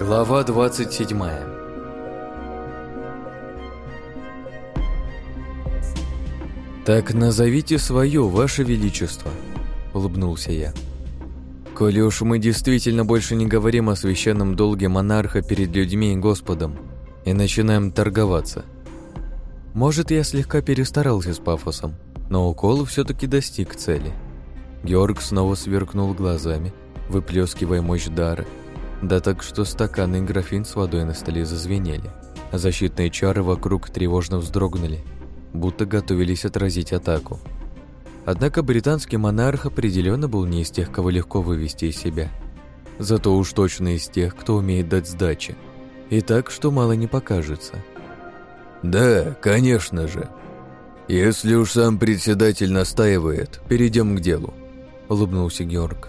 Глава 27. «Так назовите свое, Ваше Величество», — улыбнулся я. «Коли уж мы действительно больше не говорим о священном долге монарха перед людьми и Господом и начинаем торговаться». Может, я слегка перестарался с пафосом, но укол все-таки достиг цели. Георг снова сверкнул глазами, выплескивая мощь дара, да так, что стаканы и графин с водой на столе зазвенели, а защитные чары вокруг тревожно вздрогнули, будто готовились отразить атаку. Однако британский монарх определенно был не из тех, кого легко вывести из себя. Зато уж точно из тех, кто умеет дать сдачи. И так, что мало не покажется. «Да, конечно же. Если уж сам председатель настаивает, перейдем к делу», — улыбнулся Георг.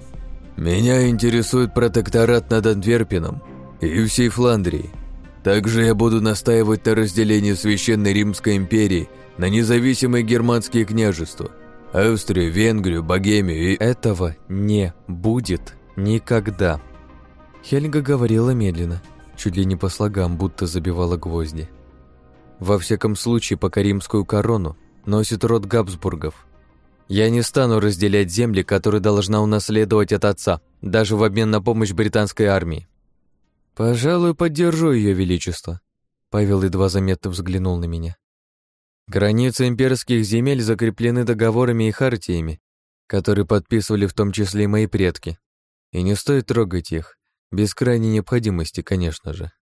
«Меня интересует протекторат над Антверпеном и всей Фландрией. Также я буду настаивать на разделении Священной Римской империи на независимые германские княжества, Австрию, Венгрию, Богемию и...» «Этого не будет никогда», — Хельга говорила медленно, чуть ли не по слогам, будто забивала гвозди. «Во всяком случае, пока римскую корону носит род Габсбургов. Я не стану разделять земли, которые должна унаследовать от отца, даже в обмен на помощь британской армии». «Пожалуй, поддержу ее величество», — Павел едва заметно взглянул на меня. «Границы имперских земель закреплены договорами и хартиями, которые подписывали в том числе и мои предки. И не стоит трогать их, без крайней необходимости, конечно же».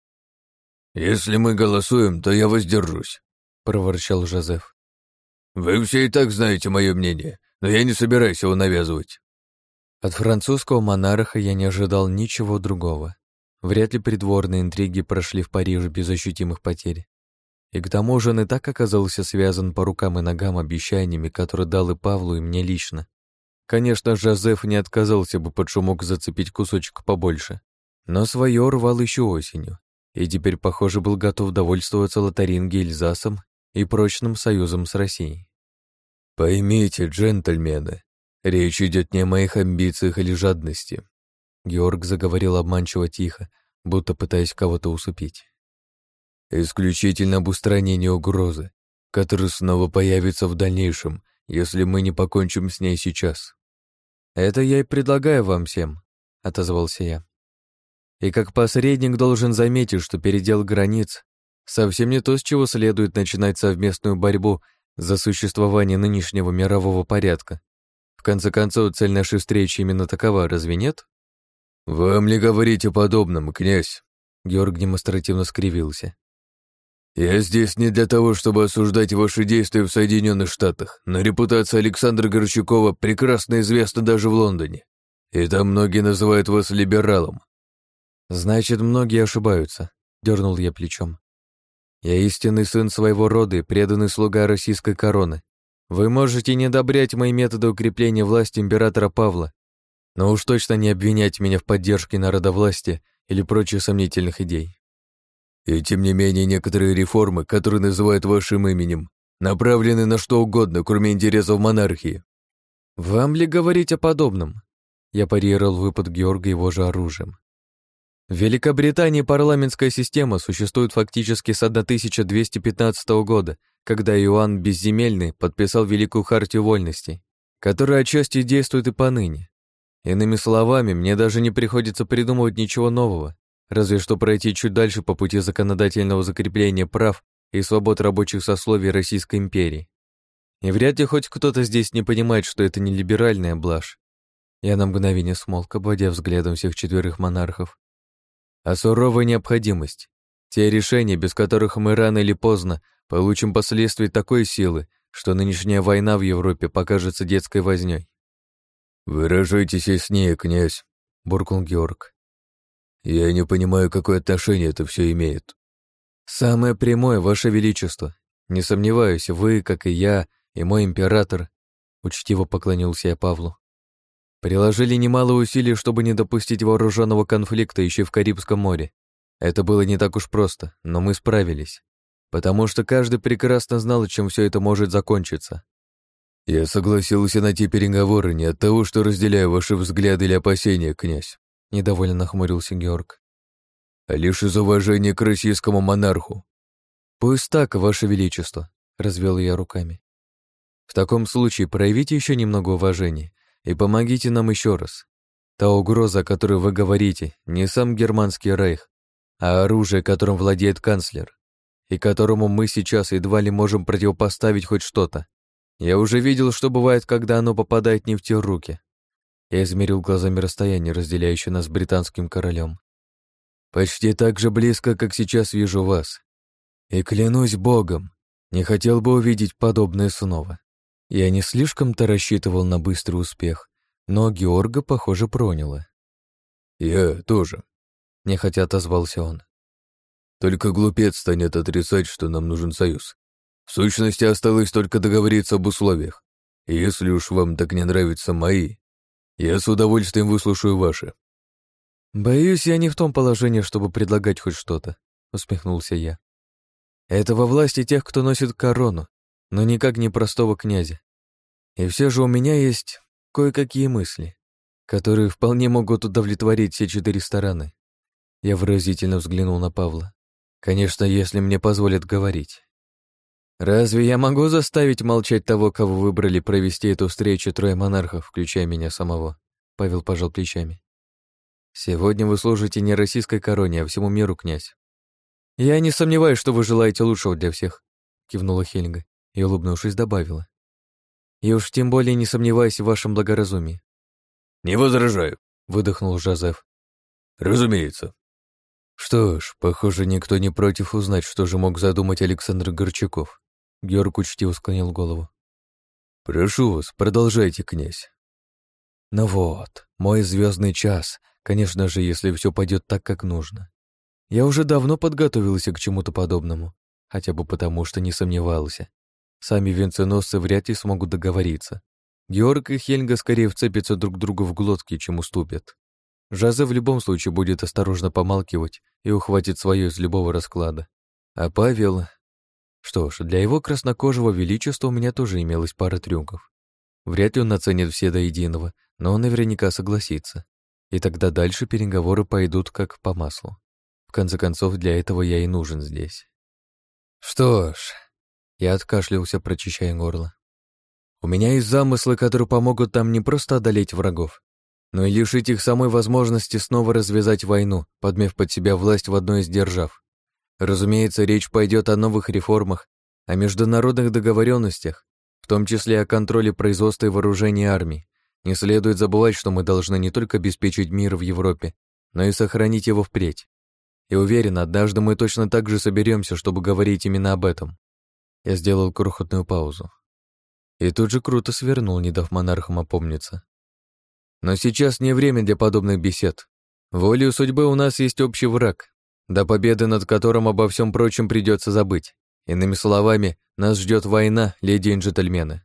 «Если мы голосуем, то я воздержусь», — проворчал Жозеф. «Вы все и так знаете мое мнение, но я не собираюсь его навязывать». От французского монарха я не ожидал ничего другого. Вряд ли придворные интриги прошли в Париже без ощутимых потерь. И к тому же он и так оказался связан по рукам и ногам обещаниями, которые дал и Павлу, и мне лично. Конечно, Жозеф не отказался бы под шумок зацепить кусочек побольше, но свое рвал еще осенью, и теперь, похоже, был готов довольствоваться Лотарингией, Эльзасом и прочным союзом с Россией. «Поймите, джентльмены, речь идет не о моих амбициях или жадности», — Георг заговорил обманчиво тихо, будто пытаясь кого-то усыпить. «Исключительно об устранении угрозы, которая снова появится в дальнейшем, если мы не покончим с ней сейчас». «Это я и предлагаю вам всем», — отозвался я. «И как посредник должен заметить, что передел границ совсем не то, с чего следует начинать совместную борьбу за существование нынешнего мирового порядка. В конце концов, цель нашей встречи именно такова, разве нет?» «Вам ли говорить о подобном, князь?» Георг демонстративно скривился. «Я здесь не для того, чтобы осуждать ваши действия в Соединенных Штатах, но репутация Александра Горчакова прекрасно известна даже в Лондоне, и там многие называют вас либералом». «Значит, многие ошибаются», — дернул я плечом. «Я истинный сын своего рода и преданный слуга российской короны. Вы можете не одобрять мои методы укрепления власти императора Павла, но уж точно не обвинять меня в поддержке народовластия или прочих сомнительных идей». «И тем не менее некоторые реформы, которые называют вашим именем, направлены на что угодно, кроме интересов монархии». «Вам ли говорить о подобном?» Я парировал выпад Георга его же оружием. В Великобритании парламентская система существует фактически с 1215 года, когда Иоанн Безземельный подписал Великую Хартию Вольностей, которая отчасти действует и поныне. Иными словами, мне даже не приходится придумывать ничего нового, разве что пройти чуть дальше по пути законодательного закрепления прав и свобод рабочих сословий Российской империи. И вряд ли хоть кто-то здесь не понимает, что это не либеральная блажь. Я на мгновение смолк, обводя взглядом всех четверых монархов. А суровая необходимость. Те решения, без которых мы рано или поздно получим последствия такой силы, что нынешняя война в Европе покажется детской вознёй. «Выражайтесь яснее, князь», — буркнул Георг. «Я не понимаю, какое отношение это все имеет». «Самое прямое, Ваше Величество. Не сомневаюсь, вы, как и я, и мой император», — учтиво поклонился я Павлу, «приложили немало усилий, чтобы не допустить вооруженного конфликта еще в Карибском море. Это было не так уж просто, но мы справились, потому что каждый прекрасно знал, чем все это может закончиться». «Я согласился на те переговоры не от того, что разделяю ваши взгляды или опасения, князь», — недовольно нахмурился Георг. а лишь из уважения к российскому монарху». «Пусть так, Ваше Величество», — развел я руками. «В таком случае проявите еще немного уважения и помогите нам еще раз. Та угроза, о которой вы говорите, не сам германский рейх, а оружие, которым владеет канцлер, и которому мы сейчас едва ли можем противопоставить хоть что-то. Я уже видел, что бывает, когда оно попадает не в те руки». Я измерил глазами расстояние, разделяющее нас с британским королем. «Почти так же близко, как сейчас вижу вас. И клянусь Богом, не хотел бы увидеть подобное снова». Я не слишком-то рассчитывал на быстрый успех, но Георга, похоже, проняло. «Я тоже», — нехотя отозвался он. «Только глупец станет отрицать, что нам нужен союз. В сущности, осталось только договориться об условиях. И если уж вам так не нравятся мои, я с удовольствием выслушаю ваши». «Боюсь, я не в том положении, чтобы предлагать хоть что-то», — усмехнулся я. «Это во власти тех, кто носит корону, но никак не простого князя. И все же у меня есть кое-какие мысли, которые вполне могут удовлетворить все 4 стороны». Я выразительно взглянул на Павла. «Конечно, если мне позволят говорить». «Разве я могу заставить молчать того, кого выбрали провести эту встречу 3 монархов, включая меня самого?» Павел пожал плечами. «Сегодня вы служите не российской короне, а всему миру, князь». «Я не сомневаюсь, что вы желаете лучшего для всех», кивнула Хельга и, улыбнувшись, добавила. «И уж тем более не сомневаюсь в вашем благоразумии». «Не возражаю», — выдохнул Жозеф. «Разумеется». Что ж, похоже, никто не против узнать, что же мог задумать Александр Горчаков. Георг учтиво склонил голову. «Прошу вас, продолжайте, князь». Ну вот, мой звездный час, конечно же, если все пойдет так, как нужно. Я уже давно подготовился к чему-то подобному, хотя бы потому, что не сомневался. Сами венценосцы вряд ли смогут договориться. Георг и Хельга скорее вцепятся друг другу в глотки, чем уступят. Жозе в любом случае будет осторожно помалкивать и ухватит свое из любого расклада. А Павел... Что ж, для его краснокожего величества у меня тоже имелась пара трюков. Вряд ли он оценит все до единого, но он наверняка согласится. И тогда дальше переговоры пойдут как по маслу. В конце концов, для этого я и нужен здесь. Что ж, я откашлялся, прочищая горло. У меня есть замыслы, которые помогут нам не просто одолеть врагов, но и лишить их самой возможности снова развязать войну, подмяв под себя власть в одной из держав. Разумеется, речь пойдет о новых реформах, о международных договоренностях, в том числе о контроле производства и вооружения армий. Не следует забывать, что мы должны не только обеспечить мир в Европе, но и сохранить его впредь. И уверен, однажды мы точно так же соберемся, чтобы говорить именно об этом. Я сделал крохотную паузу. И тут же круто свернул, не дав монархам опомниться. Но сейчас не время для подобных бесед. Волею судьбы у нас есть общий враг, до победы над которым обо всем прочем придется забыть. Иными словами, нас ждет война, леди и джентльмены.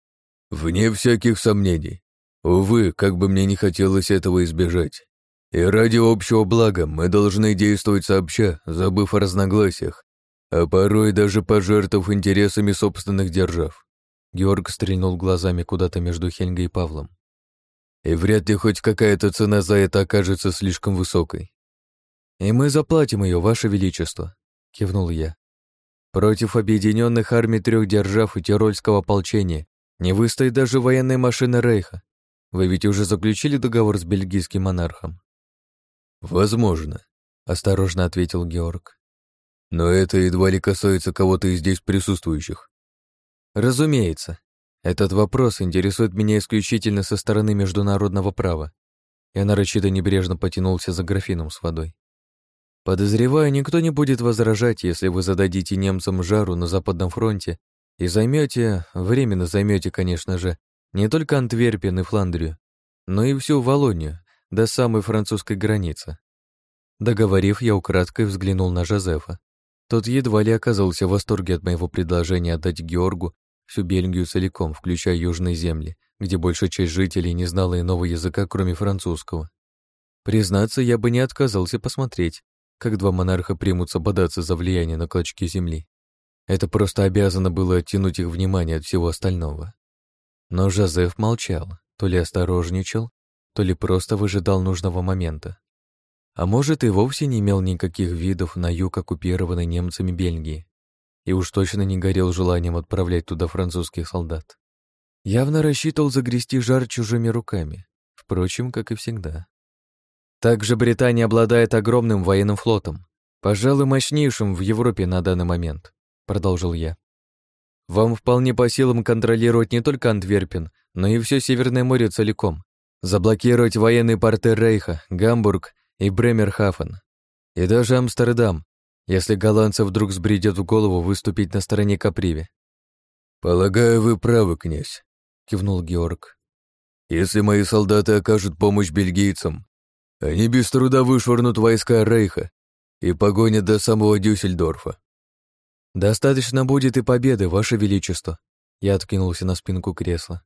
«Вне всяких сомнений. Увы, как бы мне не хотелось этого избежать. И ради общего блага мы должны действовать сообща, забыв о разногласиях, а порой даже пожертвовав интересами собственных держав». Георг стрельнул глазами куда-то между Хельгой и Павлом. «И вряд ли хоть какая-то цена за это окажется слишком высокой». «И мы заплатим ее, Ваше Величество», — кивнул я. «Против объединенных армий 3 держав и тирольского ополчения не выстоит даже военная машина Рейха. Вы ведь уже заключили договор с бельгийским монархом?» «Возможно», — осторожно ответил Георг. «Но это едва ли касается кого-то из здесь присутствующих». «Разумеется. Этот вопрос интересует меня исключительно со стороны международного права». Я нарочито небрежно потянулся за графином с водой. «Подозреваю, никто не будет возражать, если вы зададите немцам жару на Западном фронте и временно займете, конечно же, не только Антверпен и Фландрию, но и всю Валлонию, до самой французской границы». Договорив, я украдкой взглянул на Жозефа. Тот едва ли оказался в восторге от моего предложения отдать Георгу всю Бельгию целиком, включая южные земли, где большая часть жителей не знала иного языка, кроме французского. Признаться, я бы не отказался посмотреть, как 2 монарха примутся бодаться за влияние на клочки земли. Это просто обязано было оттянуть их внимание от всего остального. Но Жозеф молчал, то ли осторожничал, то ли просто выжидал нужного момента. А может, и вовсе не имел никаких видов на юг оккупированной немцами Бельгии, и уж точно не горел желанием отправлять туда французских солдат. Явно рассчитывал загрести жар чужими руками, впрочем, как и всегда. Также Британия обладает огромным военным флотом, пожалуй, мощнейшим в Европе на данный момент, продолжил я. Вам вполне по силам контролировать не только Антверпен, но и все Северное море целиком, заблокировать военные порты Рейха, Гамбург и Бремерхафен, и даже Амстердам, если голландцев вдруг сбредет в голову выступить на стороне Каприви. «Полагаю, вы правы, князь», — кивнул Георг. «Если мои солдаты окажут помощь бельгийцам, они без труда вышвырнут войска Рейха и погонят до самого Дюссельдорфа». «Достаточно будет и победы, Ваше Величество», — я откинулся на спинку кресла.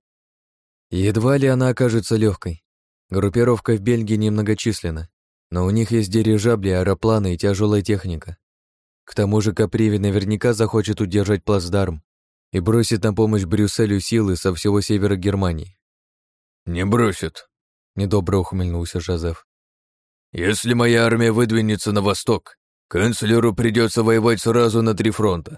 «Едва ли она окажется легкой. Группировка в Бельгии немногочисленна, но у них есть дирижабли, аэропланы и тяжелая техника. К тому же Каприви наверняка захочет удержать плацдарм и бросит на помощь Брюсселю силы со всего севера Германии». «Не бросит», — недобро ухмыльнулся Жозеф. «Если моя армия выдвинется на восток, канцлеру придется воевать сразу на 3 фронта».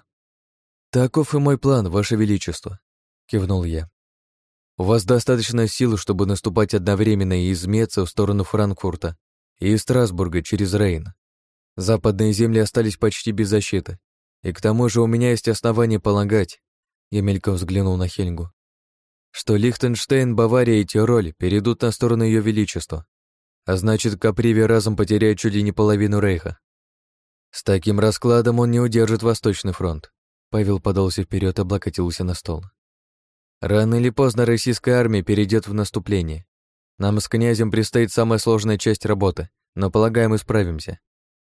«Таков и мой план, Ваше Величество», — кивнул я. «У вас достаточно сил, чтобы наступать одновременно и из Меца в сторону Франкфурта, и из Страсбурга через Рейн. Западные земли остались почти без защиты, и к тому же у меня есть основания полагать», — я мельком взглянул на Хельгу, «что Лихтенштейн, Бавария и Тироль перейдут на сторону Ее Величества, а значит, Каприви разом потеряет чуть ли не половину Рейха. С таким раскладом он не удержит Восточный фронт». Павел подался вперед и облокотился на стол. «Рано или поздно российская армия перейдет в наступление. Нам с князем предстоит самая сложная часть работы, но, полагаем, мы справимся.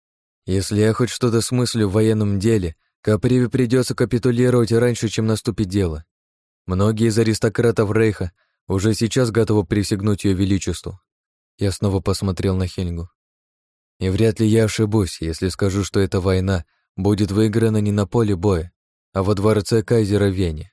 Если я хоть что-то смыслю в военном деле, Каприви придется капитулировать раньше, чем наступит дело. Многие из аристократов Рейха уже сейчас готовы присягнуть Ее Величеству». Я снова посмотрел на Хельгу. «И вряд ли я ошибусь, если скажу, что эта война будет выиграна не на поле боя, а во дворце кайзера в Вене».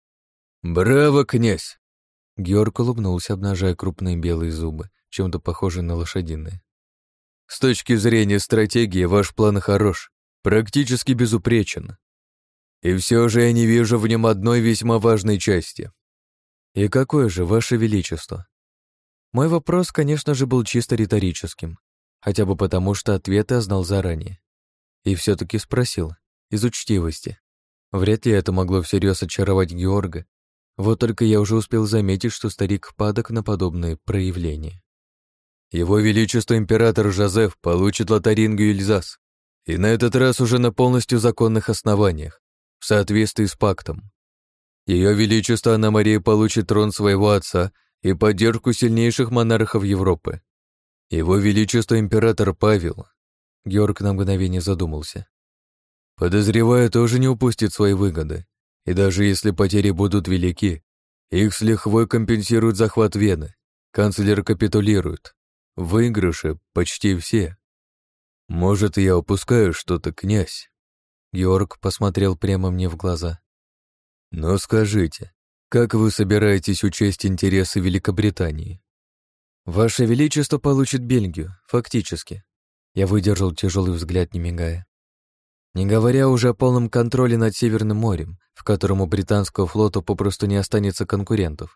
«Браво, князь!» Георг улыбнулся, обнажая крупные белые зубы, чем-то похожие на лошадиные. «С точки зрения стратегии ваш план хорош, практически безупречен. И все же я не вижу в нем одной весьма важной части». «И какое же, Ваше Величество?» Мой вопрос, конечно же, был чисто риторическим, хотя бы потому, что ответы я знал заранее. И все-таки спросил, из учтивости. Вряд ли это могло всерьез очаровать Георга, вот только я уже успел заметить, что старик падок на подобные проявления. «Его Величество император Жозеф получит Лотарингию и Эльзас, и на этот раз уже на полностью законных основаниях, в соответствии с пактом. Ее Величество Анна-Мария получит трон своего отца и поддержку сильнейших монархов Европы. Его Величество император Павел». Георг на мгновение задумался. «Подозреваю, тоже не упустит свои выгоды, и даже если потери будут велики, их с лихвой компенсирует захват Вены, канцлер капитулирует. Выигрыши почти все. Может, я упускаю что-то, князь?» Георг посмотрел прямо мне в глаза. «Но скажите, как вы собираетесь учесть интересы Великобритании?» «Ваше Величество получит Бельгию, фактически». Я выдержал тяжелый взгляд, не мигая. Не говоря уже о полном контроле над Северным морем, в котором у британского флота попросту не останется конкурентов.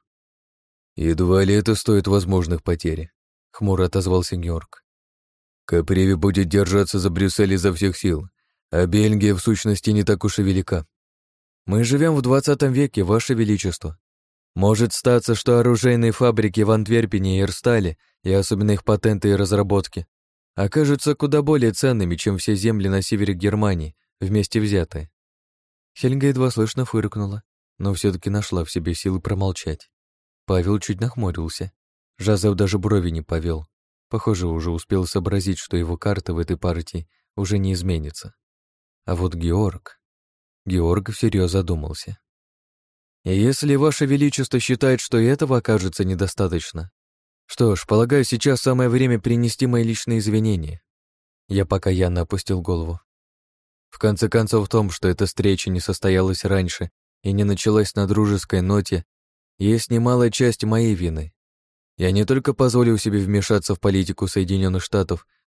«Едва ли это стоит возможных потерь», — хмуро отозвался Георг. «Каприви будет держаться за Брюссель изо всех сил, а Бельгия в сущности не так уж и велика. Мы живем в 20 веке, Ваше Величество. Может статься, что оружейные фабрики в Антверпене и Эрстале, и особенно их патенты и разработки, окажутся куда более ценными, чем все земли на севере Германии, вместе взятые». Хельга едва слышно фыркнула, но все-таки нашла в себе силы промолчать. Павел чуть нахмурился. Жозеф даже брови не повел. Похоже, уже успел сообразить, что его карта в этой партии уже не изменится. А вот Георг всерьез задумался. «И если Ваше Величество считает, что и этого окажется недостаточно, что ж, полагаю, сейчас самое время принести мои личные извинения». Я покаянно опустил голову. В конце концов, в том, что эта встреча не состоялась раньше и не началась на дружеской ноте, есть немалая часть моей вины. Я не только позволил себе вмешаться в политику Соединенных Штатов,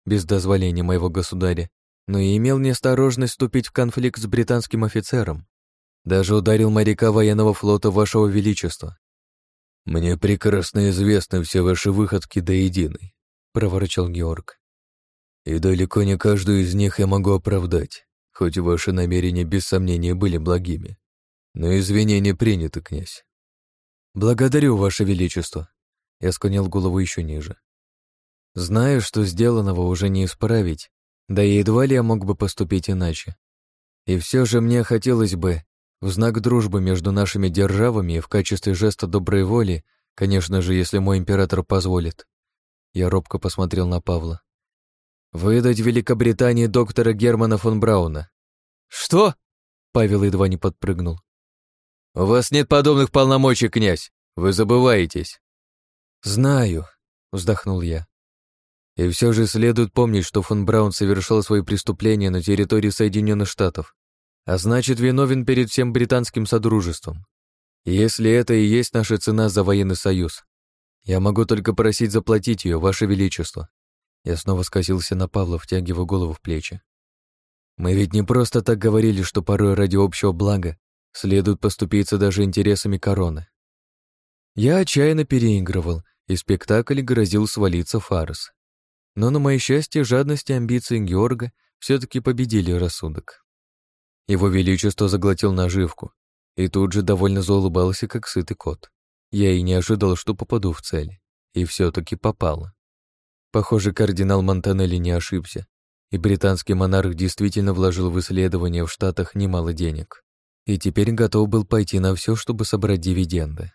без дозволения моего государя, но и имел неосторожность вступить в конфликт с британским офицером. Даже ударил моряка военного флота Вашего Величества. «Мне прекрасно известны все ваши выходки до единой», — проворчал Георг. «И далеко не каждую из них я могу оправдать, хоть ваши намерения без сомнения были благими. Но извинения приняты, князь». «Благодарю, Ваше Величество», — я склонил голову еще ниже. «Знаю, что сделанного уже не исправить, да и едва ли я мог бы поступить иначе. И все же мне хотелось бы, в знак дружбы между нашими державами и в качестве жеста доброй воли, конечно же, если мой император позволит». Я робко посмотрел на Павла. «Выдать Великобритании доктора Германа фон Брауна». «Что?» — Павел едва не подпрыгнул. «У вас нет подобных полномочий, князь. Вы забываетесь». «Знаю», — вздохнул я. «И все же следует помнить, что фон Браун совершал свои преступления на территории Соединенных Штатов, а значит, виновен перед всем британским содружеством. И если это и есть наша цена за военный союз, я могу только просить заплатить ее, Ваше Величество». Я снова скосился на Павла, втягивая голову в плечи. «Мы ведь не просто так говорили, что порой ради общего блага следует поступиться даже интересами короны». Я отчаянно переигрывал, и спектакль грозил свалиться в фарс. Но, на мое счастье, жадность и амбиции Георга все-таки победили рассудок. Его Величество заглотил наживку и тут же довольно заулыбался, как сытый кот. Я и не ожидал, что попаду в цель, и все-таки попало. Похоже, кардинал Монтанелли не ошибся, и британский монарх действительно вложил в исследования в Штатах немало денег, и теперь готов был пойти на все, чтобы собрать дивиденды.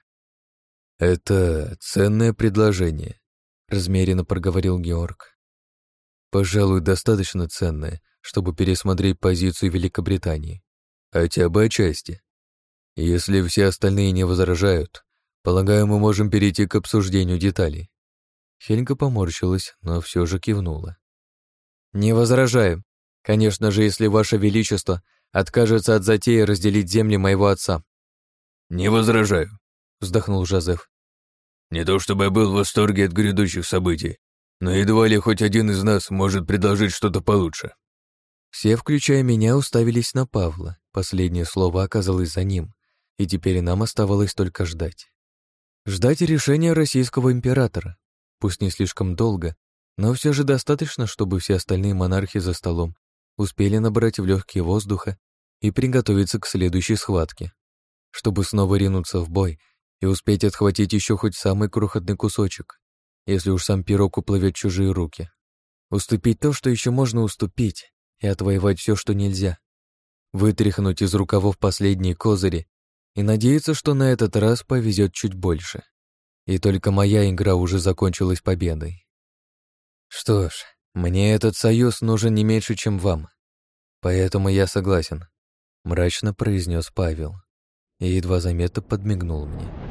«Это ценное предложение», — размеренно проговорил Георг. «Пожалуй, достаточно ценное, чтобы пересмотреть позицию Великобритании, хотя бы отчасти. Если все остальные не возражают, полагаю, мы можем перейти к обсуждению деталей». Хельга поморщилась, но все же кивнула. «Не возражаю. Конечно же, если Ваше Величество откажется от затеи разделить земли моего отца». «Не возражаю», — вздохнул Жозеф. «Не то чтобы я был в восторге от грядущих событий, но едва ли хоть один из нас может предложить что-то получше». Все, включая меня, уставились на Павла. Последнее слово оказалось за ним, и теперь нам оставалось только ждать. Ждать решения российского императора. Пусть не слишком долго, но все же достаточно, чтобы все остальные монархи за столом успели набрать в легкие воздуха и приготовиться к следующей схватке, чтобы снова ринуться в бой и успеть отхватить еще хоть самый крохотный кусочек, если уж сам пирог уплывет в чужие руки. Уступить то, что еще можно уступить, и отвоевать все, что нельзя. Вытряхнуть из рукавов последние козыри и надеяться, что на этот раз повезет чуть больше. И только моя игра уже закончилась победой. Что ж, мне этот союз нужен не меньше, чем вам. Поэтому я согласен, мрачно произнес Павел и едва заметно подмигнул мне.